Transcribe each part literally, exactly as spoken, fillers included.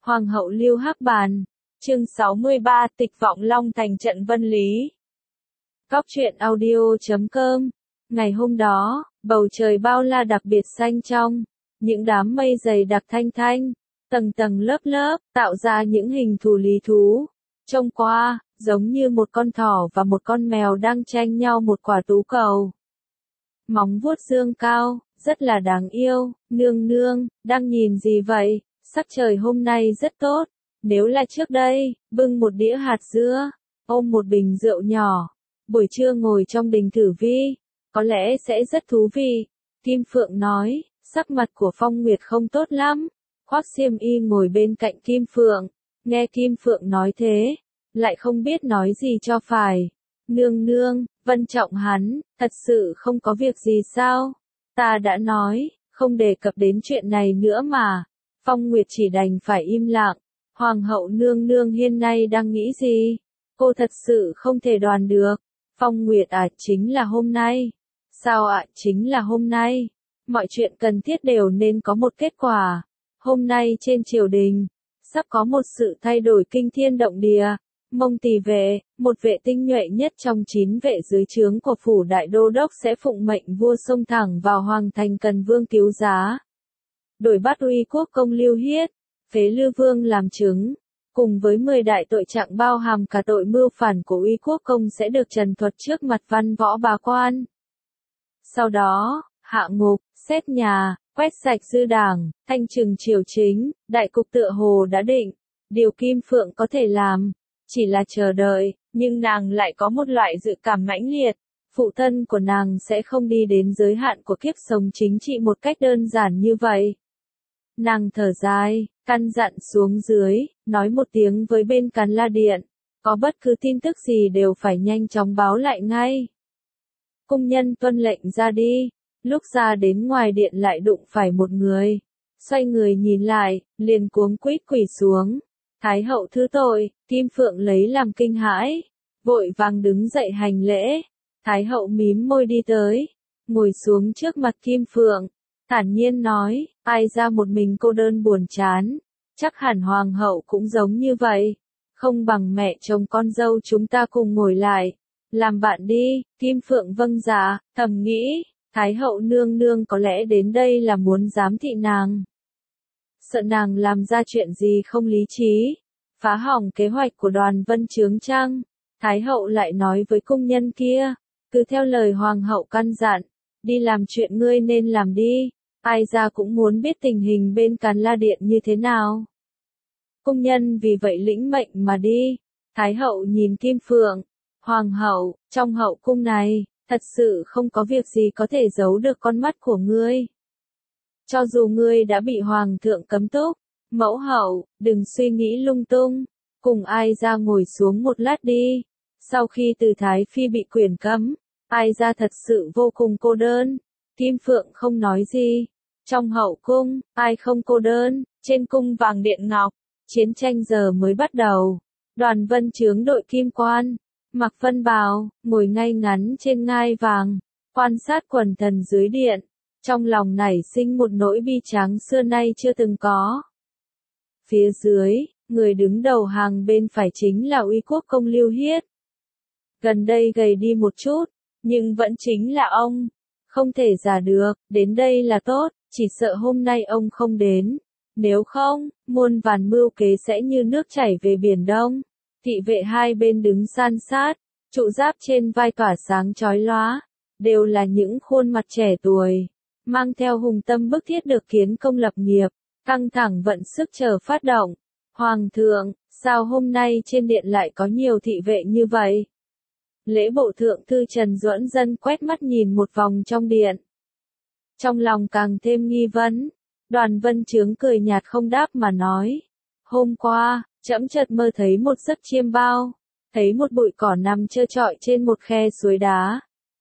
Hoàng hậu Lưu Hắc Bàn. Chương sáu mươi ba, Tịch vọng Long thành trận Vân Lý. Góc truyện audio chấm com. Ngày hôm đó, bầu trời bao la đặc biệt xanh trong, những đám mây dày đặc thanh thanh, tầng tầng lớp lớp, tạo ra những hình thù lý thú. Trông qua, giống như một con thỏ và một con mèo đang tranh nhau một quả tú cầu. Móng vuốt dương cao, rất là đáng yêu. Nương nương, đang nhìn gì vậy? Sắc trời hôm nay rất tốt. Nếu là trước đây, bưng một đĩa hạt dưa, ôm một bình rượu nhỏ, buổi trưa ngồi trong đình tử vi, có lẽ sẽ rất thú vị. Kim Phượng nói, sắc mặt của Phong Nguyệt không tốt lắm. Khoác xiêm y ngồi bên cạnh Kim Phượng, nghe Kim Phượng nói thế, lại không biết nói gì cho phải. Nương nương, Vân Trọng hắn, thật sự không có việc gì sao? Ta đã nói, không đề cập đến chuyện này nữa mà. Phong Nguyệt chỉ đành phải im lặng. Hoàng hậu nương nương hiện nay đang nghĩ gì? Cô thật sự không thể đoán được. Phong Nguyệt à, chính là hôm nay. Sao ạ, à, chính là hôm nay. Mọi chuyện cần thiết đều nên có một kết quả. Hôm nay trên triều đình, sắp có một sự thay đổi kinh thiên động địa. Mông Tỳ vệ, một vệ tinh nhuệ nhất trong chín vệ dưới trướng của phủ đại đô đốc sẽ phụng mệnh vua xông thẳng vào hoàng thành Cần Vương cứu giá. Đổi bắt Uy Quốc công Lưu Hiết, phế Lư Vương làm chứng, cùng với mười đại tội trạng bao hàm cả tội mưu phản của Uy Quốc công sẽ được trần thuật trước mặt văn võ bá quan. Sau đó, hạ ngục, xét nhà, quét sạch dư đảng, thanh trừng triều chính, đại cục tựa hồ đã định. Điều Kim Phượng có thể làm, chỉ là chờ đợi, nhưng nàng lại có một loại dự cảm mãnh liệt. Phụ thân của nàng sẽ không đi đến giới hạn của kiếp sống chính trị một cách đơn giản như vậy. Nàng thở dài, căn dặn xuống dưới, nói một tiếng với bên Càn La Điện, có bất cứ tin tức gì đều phải nhanh chóng báo lại ngay. Cung nhân tuân lệnh ra đi, lúc ra đến ngoài điện lại đụng phải một người. Xoay người nhìn lại, liền cuống quýt quỳ xuống. Thái hậu thứ tội, Kim Phượng lấy làm kinh hãi, vội vàng đứng dậy hành lễ. Thái hậu mím môi đi tới, ngồi xuống trước mặt Kim Phượng, thản nhiên nói, ai ra một mình cô đơn buồn chán, chắc hẳn hoàng hậu cũng giống như vậy, không bằng mẹ chồng con dâu chúng ta cùng ngồi lại, làm bạn đi. Kim Phượng vâng dạ, thầm nghĩ, Thái hậu nương nương có lẽ đến đây là muốn giám thị nàng. Sợ nàng làm ra chuyện gì không lý trí, phá hỏng kế hoạch của Đoàn Vân Chướng chăng? Thái hậu lại nói với cung nhân kia, cứ theo lời hoàng hậu căn dặn, đi làm chuyện ngươi nên làm đi, ai ra cũng muốn biết tình hình bên Càn La Điện như thế nào. Cung nhân vì vậy lĩnh mệnh mà đi. Thái hậu nhìn Kim Phượng, hoàng hậu, trong hậu cung này, thật sự không có việc gì có thể giấu được con mắt của ngươi. Cho dù ngươi đã bị hoàng thượng cấm túc, mẫu hậu, đừng suy nghĩ lung tung, cùng ai ra ngồi xuống một lát đi. Sau khi từ Thái Phi bị quyền cấm, ai ra thật sự vô cùng cô đơn. Kim Phượng không nói gì. Trong hậu cung, ai không cô đơn? Trên cung vàng điện ngọc, chiến tranh giờ mới bắt đầu. Đoàn Vân Chướng đội kim quan, mặc vân bào, ngồi ngay ngắn trên ngai vàng, quan sát quần thần dưới điện. Trong lòng nảy sinh một nỗi bi tráng xưa nay chưa từng có. Phía dưới, người đứng đầu hàng bên phải chính là Uy Quốc công Lưu Hiết. Gần đây gầy đi một chút, nhưng vẫn chính là ông. Không thể giả được, đến đây là tốt, chỉ sợ hôm nay ông không đến. Nếu không, muôn vàn mưu kế sẽ như nước chảy về Biển Đông. Thị vệ hai bên đứng san sát, trụ giáp trên vai tỏa sáng chói lóa, đều là những khuôn mặt trẻ tuổi, mang theo hùng tâm bức thiết được kiến công lập nghiệp, căng thẳng vận sức chờ phát động. Hoàng thượng, sao hôm nay trên điện lại có nhiều thị vệ như vậy? Lễ bộ thượng thư Trần Duẫn Dân quét mắt nhìn một vòng trong điện. Trong lòng càng thêm nghi vấn, Đoàn Vân Chướng cười nhạt không đáp mà nói. Hôm qua, trẫm chợt mơ thấy một giấc chiêm bao, thấy một bụi cỏ nằm trơ trọi trên một khe suối đá.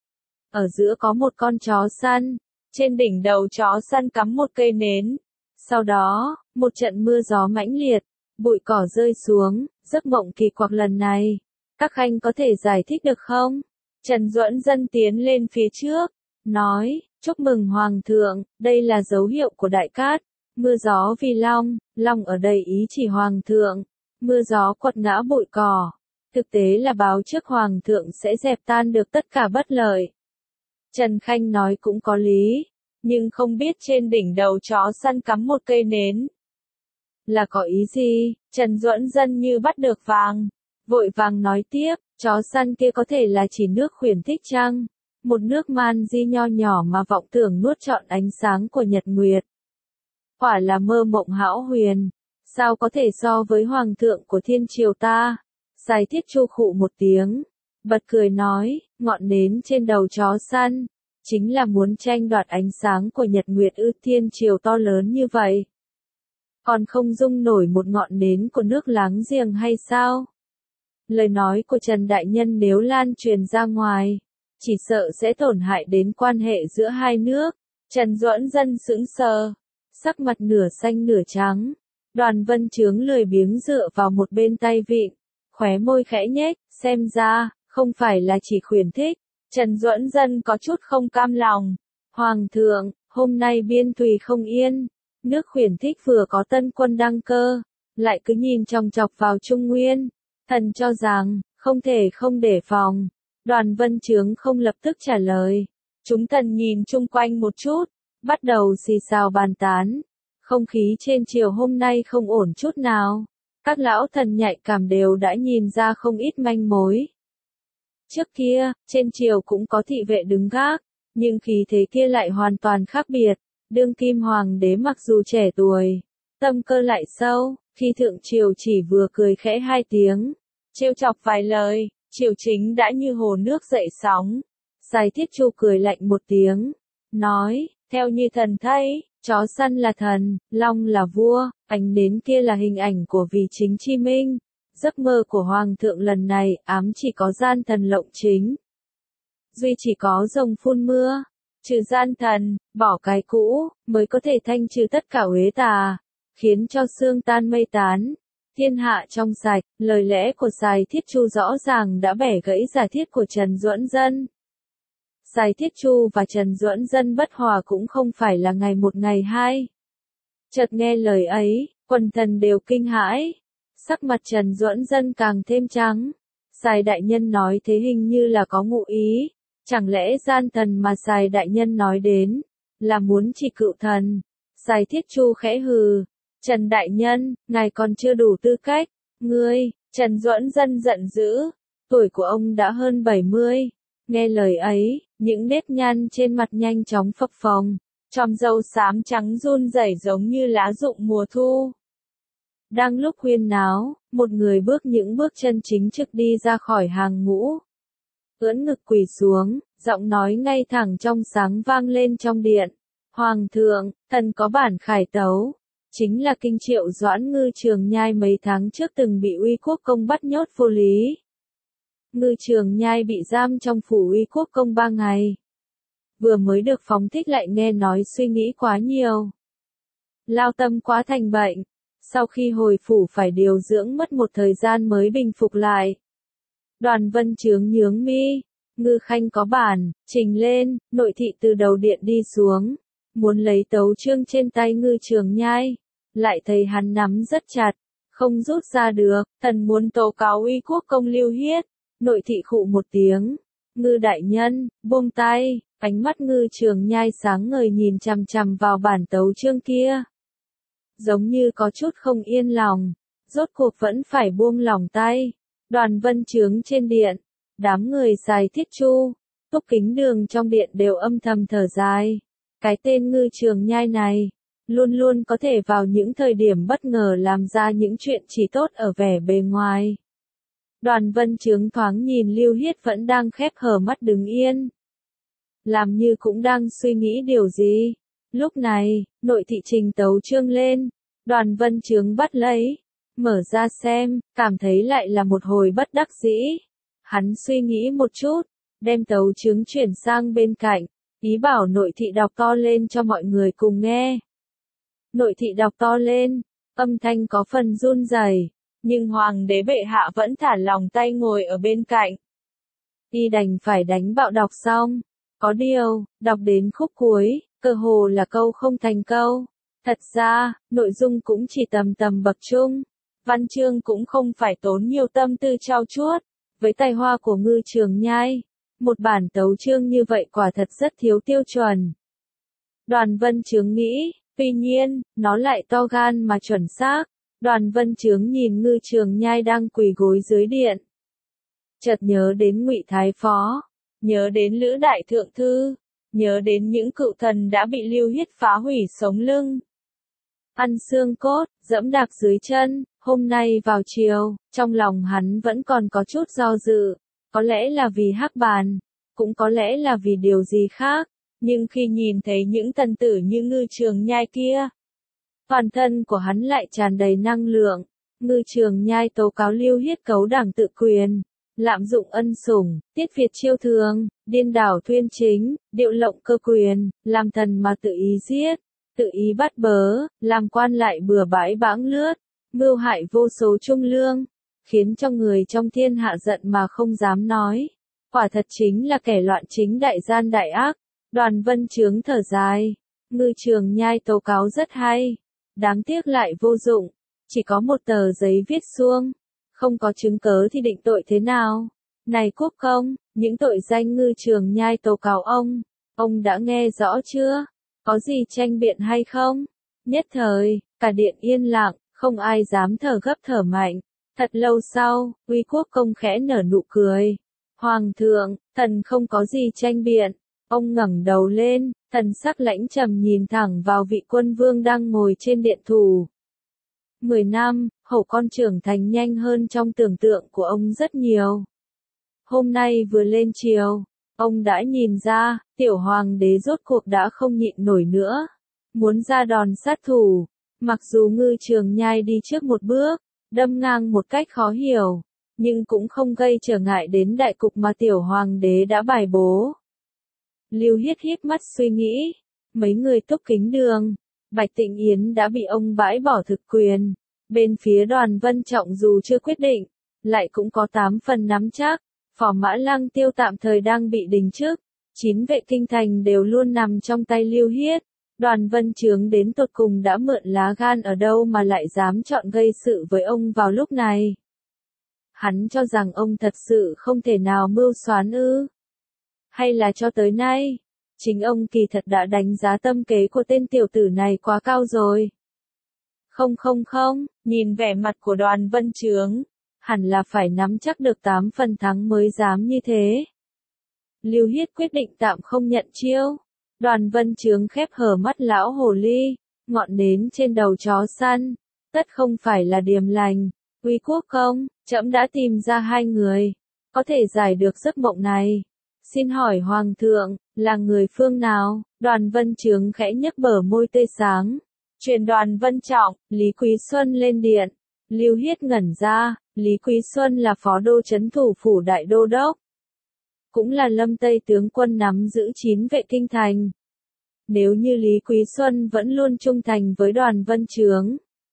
Ở giữa có một con chó săn, trên đỉnh đầu chó săn cắm một cây nến. Sau đó, một trận mưa gió mãnh liệt, bụi cỏ rơi xuống, giấc mộng kỳ quặc lần này. Các khanh có thể giải thích được không? Trần Duẫn Dân tiến lên phía trước, nói, chúc mừng Hoàng thượng, đây là dấu hiệu của Đại Cát. Mưa gió vì long, long ở đây ý chỉ hoàng thượng. Mưa gió quật ngã bụi cỏ. Thực tế là báo trước hoàng thượng sẽ dẹp tan được tất cả bất lợi. Trần Khanh nói cũng có lý, nhưng không biết trên đỉnh đầu chó săn cắm một cây nến. Là có ý gì? Trần Duẫn Dân như bắt được vàng. Vội vàng nói tiếp, chó săn kia có thể là chỉ nước khuyển thích chăng? Một nước man di nho nhỏ mà vọng tưởng nuốt trọn ánh sáng của nhật nguyệt. Quả là mơ mộng hão huyền, sao có thể so với hoàng thượng của thiên triều ta? Sài Thiết Chu khụ một tiếng, bật cười nói, ngọn nến trên đầu chó săn, chính là muốn tranh đoạt ánh sáng của nhật nguyệt ư? Thiên triều to lớn như vậy, còn không dung nổi một ngọn nến của nước láng giềng hay sao? Lời nói của Trần Đại Nhân nếu lan truyền ra ngoài, chỉ sợ sẽ tổn hại đến quan hệ giữa hai nước. Trần Duẫn Dân sững sờ, sắc mặt nửa xanh nửa trắng. Đoàn Vân Chướng lười biếng dựa vào một bên tay vịn, khóe môi khẽ nhếch, xem ra, không phải là chỉ khuyển thích. Trần Duẫn Dân có chút không cam lòng. Hoàng thượng, hôm nay biên thùy không yên, nước khuyển thích vừa có tân quân đăng cơ, lại cứ nhìn chòng chọc vào Trung Nguyên. Thần cho rằng, không thể không đề phòng. Đoàn Vân Chướng không lập tức trả lời. Chúng thần nhìn chung quanh một chút, bắt đầu xì xào bàn tán. Không khí trên triều hôm nay không ổn chút nào. Các lão thần nhạy cảm đều đã nhìn ra không ít manh mối. Trước kia, trên triều cũng có thị vệ đứng gác, nhưng khí thế kia lại hoàn toàn khác biệt. Đương kim hoàng đế mặc dù trẻ tuổi, tâm cơ lại sâu, khi thượng triều chỉ vừa cười khẽ hai tiếng, trêu chọc vài lời, triều chính đã như hồ nước dậy sóng. Sài Thiết Chu cười lạnh một tiếng, nói, theo như thần thấy, chó săn là thần, long là vua, ánh nến kia là hình ảnh của vì chính chi minh. Giấc mơ của hoàng thượng lần này ám chỉ có gian thần lộng chính. Duy chỉ có rồng phun mưa, trừ gian thần, bỏ cái cũ, mới có thể thanh trừ tất cả uế tà, khiến cho xương tan mây tán, thiên hạ trong sạch. Lời lẽ của Sài Thiết Chu rõ ràng đã bẻ gãy giả thiết của Trần Duẫn Dân. Sài Thiết Chu và Trần Duẫn Dân bất hòa cũng không phải là ngày một ngày hai. Chợt nghe lời ấy, quần thần đều kinh hãi, sắc mặt Trần Duẫn Dân càng thêm trắng. Sài đại nhân nói thế hình như là có ngụ ý, chẳng lẽ gian thần mà Sài đại nhân nói đến, là muốn chỉ cựu thần? Sài Thiết Chu khẽ hừ, Trần đại nhân, ngài còn chưa đủ tư cách, ngươi. Trần Duẫn Dân giận dữ, tuổi của ông đã hơn bảy mươi, nghe lời ấy, những nếp nhăn trên mặt nhanh chóng phập phồng, chòm râu xám trắng run rẩy giống như lá rụng mùa thu. Đang lúc huyên náo, một người bước những bước chân chính trực đi ra khỏi hàng ngũ. Ưỡn ngực quỳ xuống, giọng nói ngay thẳng trong sáng vang lên trong điện. Hoàng thượng, thần có bản khải tấu, chính là kinh Triệu Doãn Ngư Trường Nhai mấy tháng trước từng bị Uy Quốc Công bắt nhốt vô lý. Ngư Trường Nhai bị giam trong phủ Uy Quốc Công ba ngày. Vừa mới được phóng thích lại nghe nói suy nghĩ quá nhiều. Lao tâm quá thành bệnh. Sau khi hồi phủ phải điều dưỡng mất một thời gian mới bình phục lại. Đoàn Vân Chướng nhướng mi, Ngư Khanh có bản, trình lên. Nội thị từ đầu điện đi xuống, muốn lấy tấu chương trên tay Ngư Trường Nhai, lại thấy hắn nắm rất chặt, không rút ra được. Thần muốn tố cáo Uy Quốc Công Lưu Hiết. Nội thị khụ một tiếng, Ngư đại nhân, buông tay. Ánh mắt Ngư Trường Nhai sáng ngời nhìn chằm chằm vào bản tấu chương kia, giống như có chút không yên lòng, rốt cuộc vẫn phải buông lỏng tay. Đoàn Vân Chướng trên điện, đám người Sài Thiết Chu, Túc Kính Đường trong điện đều âm thầm thở dài. Cái tên Ngư Trường Nhai này, luôn luôn có thể vào những thời điểm bất ngờ làm ra những chuyện chỉ tốt ở vẻ bề ngoài. Đoàn Vân Chướng thoáng nhìn Lưu Hiết vẫn đang khép hờ mắt đứng yên, làm như cũng đang suy nghĩ điều gì. Lúc này, nội thị trình tấu chương lên, Đoàn Vân Chướng bắt lấy, mở ra xem, cảm thấy lại là một hồi bất đắc dĩ. Hắn suy nghĩ một chút, đem tấu chương chuyển sang bên cạnh, ý bảo nội thị đọc to lên cho mọi người cùng nghe. Nội thị đọc to lên, âm thanh có phần run rẩy, nhưng hoàng đế bệ hạ vẫn thả lòng tay ngồi ở bên cạnh. Y đành phải đánh bạo đọc xong. Có điều, đọc đến khúc cuối, cơ hồ là câu không thành câu. Thật ra, nội dung cũng chỉ tầm tầm bậc trung. Văn chương cũng không phải tốn nhiều tâm tư trau chuốt. Với tài hoa của Ngư Trường Nhai, một bản tấu chương như vậy quả thật rất thiếu tiêu chuẩn. Đoàn Vân Chướng nghĩ, tuy nhiên, nó lại to gan mà chuẩn xác. Đoàn Vân Chướng nhìn Ngư Trường Nhai đang quỳ gối dưới điện. Chợt nhớ đến Ngụy Thái Phó, nhớ đến Lữ Đại Thượng Thư, nhớ đến những cựu thần đã bị Lưu Hiết phá hủy sống lưng. Ăn xương cốt, dẫm đạp dưới chân, hôm nay vào chiều, trong lòng hắn vẫn còn có chút do dự, có lẽ là vì hắc bàn, cũng có lẽ là vì điều gì khác, nhưng khi nhìn thấy những thần tử như Ngư Trường Nhai kia, toàn thân của hắn lại tràn đầy năng lượng. Ngư Trường Nhai tố cáo Lưu Hiết cấu đảng tự quyền, lạm dụng ân sủng, tiết Việt chiêu thường, điên đảo thuyên chính, điệu lộng cơ quyền, làm thần mà tự ý giết, tự ý bắt bớ, làm quan lại bừa bãi bãng lướt, mưu hại vô số trung lương, khiến cho người trong thiên hạ giận mà không dám nói. Quả thật chính là kẻ loạn chính đại gian đại ác. Đoàn Vân Chướng thở dài, Ngư Trường Nhai tố cáo rất hay, đáng tiếc lại vô dụng, chỉ có một tờ giấy viết suông, không có chứng cớ thì định tội thế nào? Này quốc công, những tội danh Ngư Trường Nhai tố cáo ông, ông đã nghe rõ chưa? Có gì tranh biện hay không? Nhất thời, cả điện yên lặng, không ai dám thở gấp thở mạnh. Thật lâu sau, Uy quốc công khẽ nở nụ cười. Hoàng thượng, thần không có gì tranh biện. Ông ngẩng đầu lên, thần sắc lãnh trầm nhìn thẳng vào vị quân vương đang ngồi trên điện thủ. Mười năm, hổ con trưởng thành nhanh hơn trong tưởng tượng của ông rất nhiều. Hôm nay vừa lên triều, ông đã nhìn ra, tiểu hoàng đế rốt cuộc đã không nhịn nổi nữa. Muốn ra đòn sát thủ, mặc dù Ngư Trường Nhai đi trước một bước, đâm ngang một cách khó hiểu, nhưng cũng không gây trở ngại đến đại cục mà tiểu hoàng đế đã bài bố. Lưu Hiết híp mắt suy nghĩ, mấy người Túc Kính Đường, Bạch Tịnh Yến đã bị ông bãi bỏ thực quyền, bên phía Đoàn Vân Trọng dù chưa quyết định, lại cũng có tám phần nắm chắc, Phò Mã Lăng Tiêu tạm thời đang bị đình chức, chín vệ kinh thành đều luôn nằm trong tay Lưu Hiết. Đoàn Vân Chướng đến tột cùng đã mượn lá gan ở đâu mà lại dám chọn gây sự với ông vào lúc này. Hắn cho rằng ông thật sự không thể nào mưu soán ư? Hay là cho tới nay, chính ông kỳ thật đã đánh giá tâm kế của tên tiểu tử này quá cao rồi? Không không không, nhìn vẻ mặt của Đoàn Vân Chướng, hẳn là phải nắm chắc được tám phần thắng mới dám như thế. Lưu Hiết quyết định tạm không nhận chiêu. Đoàn Vân Chướng khép hờ mắt lão hồ ly, ngọn nến trên đầu chó săn, tất không phải là điềm lành. Uy quốc công, trẫm đã tìm ra hai người, có thể giải được giấc mộng này. Xin hỏi hoàng thượng, là người phương nào? Đoàn Vân Chướng khẽ nhếch bờ môi tươi sáng. Truyền Đoàn Vân Trọng, Lý Quý Xuân lên điện. Lưu Hiết ngẩn ra, Lý Quý Xuân là phó đô chấn thủ phủ đại đô đốc, cũng là Lâm Tây tướng quân nắm giữ chín vệ kinh thành. Nếu như Lý Quý Xuân vẫn luôn trung thành với Đoàn Vân Chướng,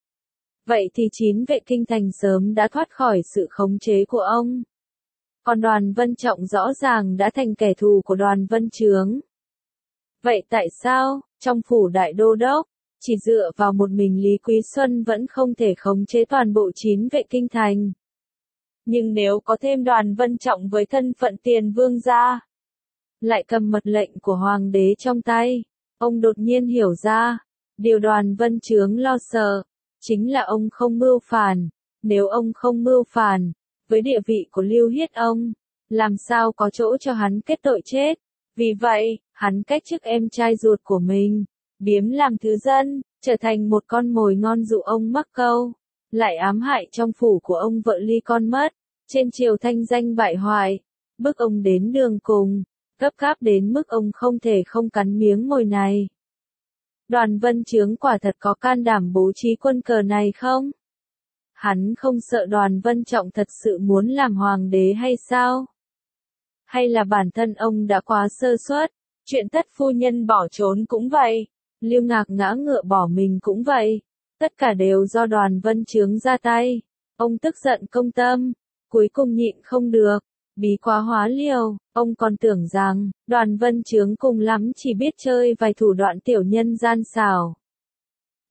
vậy thì chín vệ kinh thành sớm đã thoát khỏi sự khống chế của ông. Còn Đoàn Vân Trọng rõ ràng đã thành kẻ thù của Đoàn Vân Chướng. Vậy tại sao, trong phủ đại đô đốc, chỉ dựa vào một mình Lý Quý Xuân vẫn không thể khống chế toàn bộ chín vệ kinh thành? Nhưng nếu có thêm Đoàn Vân Trọng với thân phận tiền vương gia, lại cầm mật lệnh của hoàng đế trong tay, ông đột nhiên hiểu ra, điều Đoàn Vân Chướng lo sợ, chính là ông không mưu phản. Nếu ông không mưu phản, với địa vị của Lưu Hiết ông, làm sao có chỗ cho hắn kết tội chết. Vì vậy, hắn cách chức em trai ruột của mình, biếm làm thứ dân, trở thành một con mồi ngon dụ ông mắc câu, lại ám hại trong phủ của ông vợ ly con mất, trên triều thanh danh bại hoại, bức ông đến đường cùng, gấp gáp đến mức ông không thể không cắn miếng mồi này. Đoàn Vân Chướng quả thật có can đảm bố trí quân cờ này không? Hắn không sợ Đoàn Vân Trọng thật sự muốn làm hoàng đế hay sao? Hay là bản thân ông đã quá sơ suất, chuyện Thất phu nhân bỏ trốn cũng vậy, Lưu Ngạc ngã ngựa bỏ mình cũng vậy, tất cả đều do Đoàn Vân Chướng ra tay. Ông tức giận công tâm, cuối cùng nhịn không được, bí quá hóa liều, ông còn tưởng rằng, Đoàn Vân Chướng cùng lắm chỉ biết chơi vài thủ đoạn tiểu nhân gian xảo.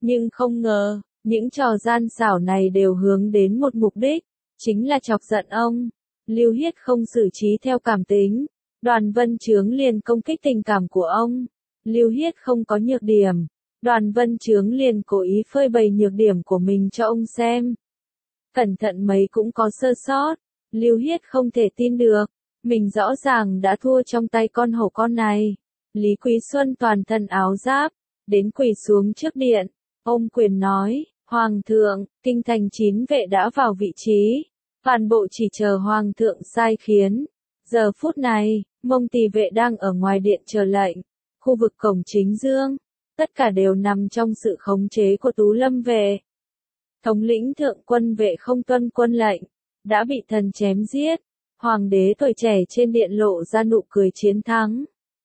Nhưng không ngờ, những trò gian xảo này đều hướng đến một mục đích, chính là chọc giận ông. Lưu Hiết không xử trí theo cảm tính, Đoàn Vân Chướng liền công kích tình cảm của ông. Lưu Hiết không có nhược điểm, Đoàn Vân Chướng liền cố ý phơi bày nhược điểm của mình cho ông xem. Cẩn thận mấy cũng có sơ sót, Lưu Hiết không thể tin được, mình rõ ràng đã thua trong tay con hổ con này. Lý Quý Xuân toàn thân áo giáp, đến quỳ xuống trước điện, ôm quyền nói, Hoàng thượng, kinh thành chín vệ đã vào vị trí, toàn bộ chỉ chờ Hoàng thượng sai khiến. Giờ phút này, Mông Tỳ vệ đang ở ngoài điện chờ lệnh, khu vực cổng chính dương, tất cả đều nằm trong sự khống chế của Tú Lâm vệ. Thống lĩnh thượng quân vệ không tuân quân lệnh, đã bị thần chém giết. Hoàng đế tuổi trẻ trên điện lộ ra nụ cười chiến thắng.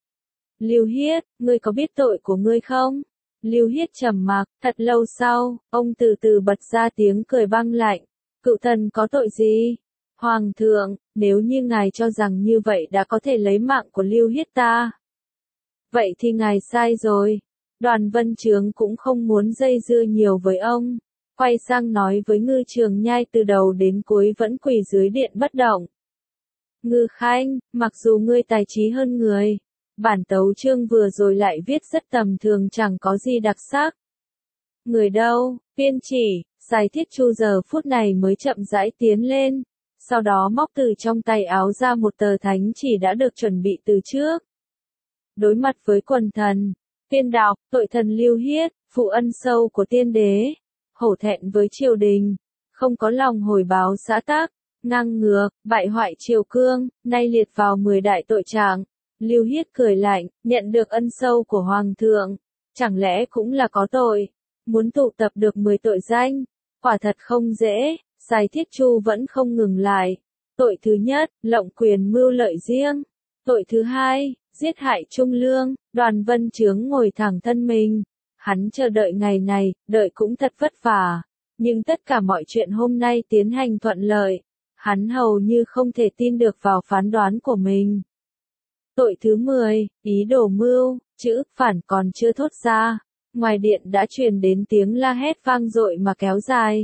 Lưu Hiết, ngươi có biết tội của ngươi không? Lưu Hiết trầm mặc, thật lâu sau, ông từ từ bật ra tiếng cười băng lạnh. Cựu thần có tội gì? Hoàng thượng, nếu như ngài cho rằng như vậy đã có thể lấy mạng của Lưu Hiết ta, vậy thì ngài sai rồi. Đoàn Vân Chướng cũng không muốn dây dưa nhiều với ông, quay sang nói với Ngư Trường Nhai từ đầu đến cuối vẫn quỳ dưới điện bất động. Ngư Khanh, mặc dù ngươi tài trí hơn người, bản tấu chương vừa rồi lại viết rất tầm thường chẳng có gì đặc sắc. Người đâu, Viên Chỉ, Giải Thiết Chu giờ phút này mới chậm rãi tiến lên, sau đó móc từ trong tay áo ra một tờ thánh chỉ đã được chuẩn bị từ trước. Đối mặt với quần thần, Viên đọc, tội thần Lưu Hiết, phụ ân sâu của tiên đế, hổ thẹn với triều đình, không có lòng hồi báo xã tắc, ngang ngược, bại hoại triều cương, nay liệt vào mười đại tội trạng. Lưu Hiết cười lạnh, nhận được ân sâu của Hoàng thượng, chẳng lẽ cũng là có tội, muốn tụ tập được mười tội danh, quả thật không dễ. Giải Thiết Chu vẫn không ngừng lại. Tội thứ nhất, lộng quyền mưu lợi riêng. Tội thứ hai, giết hại trung lương. Đoàn Vân Chướng ngồi thẳng thân mình. Hắn chờ đợi ngày này, đợi cũng thật vất vả. Nhưng tất cả mọi chuyện hôm nay tiến hành thuận lợi. Hắn hầu như không thể tin được vào phán đoán của mình. Tội thứ mười, ý đồ mưu, chữ phản còn chưa thốt ra. Ngoài điện đã truyền đến tiếng la hét vang dội mà kéo dài.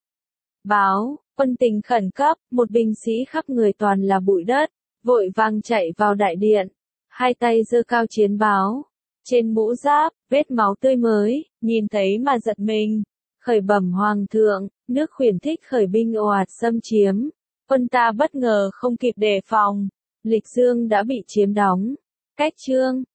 Báo, quân tình khẩn cấp, một binh sĩ khắp người toàn là bụi đất, vội vàng chạy vào đại điện, hai tay giơ cao chiến báo, trên mũ giáp, vết máu tươi mới, nhìn thấy mà giật mình. Khởi bẩm Hoàng thượng, nước khuyển thích khởi binh ồ ạt xâm chiếm, quân ta bất ngờ không kịp đề phòng, Lịch Dương đã bị chiếm đóng. Cách chương